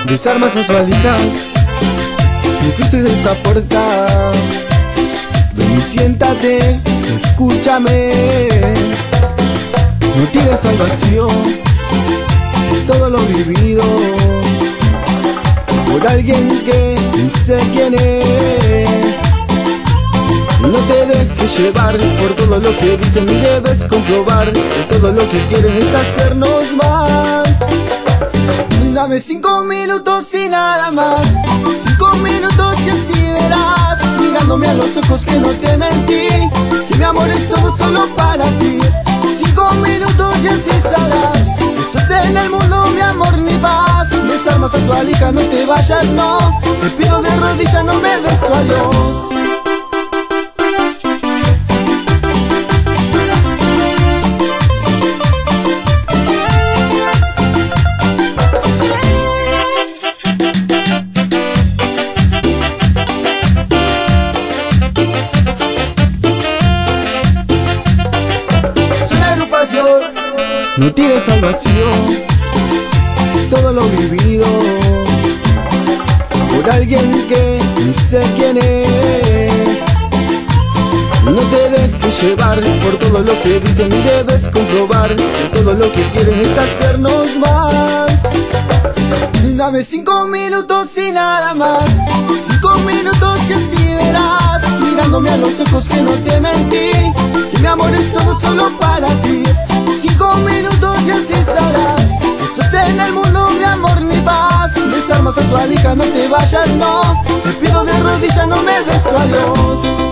Desarmas las valijas y cruces esa puerta. Ven y siéntate, escúchame. No tienes salvación de todo lo vivido por alguien que ni sé quién es. No te dejes llevar por todo lo que dicen y debes comprobar que todo lo que quieren es hacernos mal. Dame 5 minutos y nada más, 5 minutos y así verás, mirándome a los ojos que no te mentí, que mi amor es todo solo para ti. 5 minutos y así sabrás, eso es en el mundo mi amor, mi paz. Desarmas a su valija, no te vayas, no, te pido de rodillas, no me des tu adiós. No tienes salvación, todo lo vivido por alguien que ni sé quién es. No te dejes llevar por todo lo que dicen y debes comprobar que todo lo que quieren es hacernos mal. Dame 5 minutos y nada más, 5 minutos y así verás, mirándome a los ojos que no te mentí, que mi amor es todo solo para ti. 5 minutos y así sabrás, eso es en el mundo mi amor, mi paz. Desarmas a su valija, no te vayas, no, te pido de rodillas, no me des tu adiós.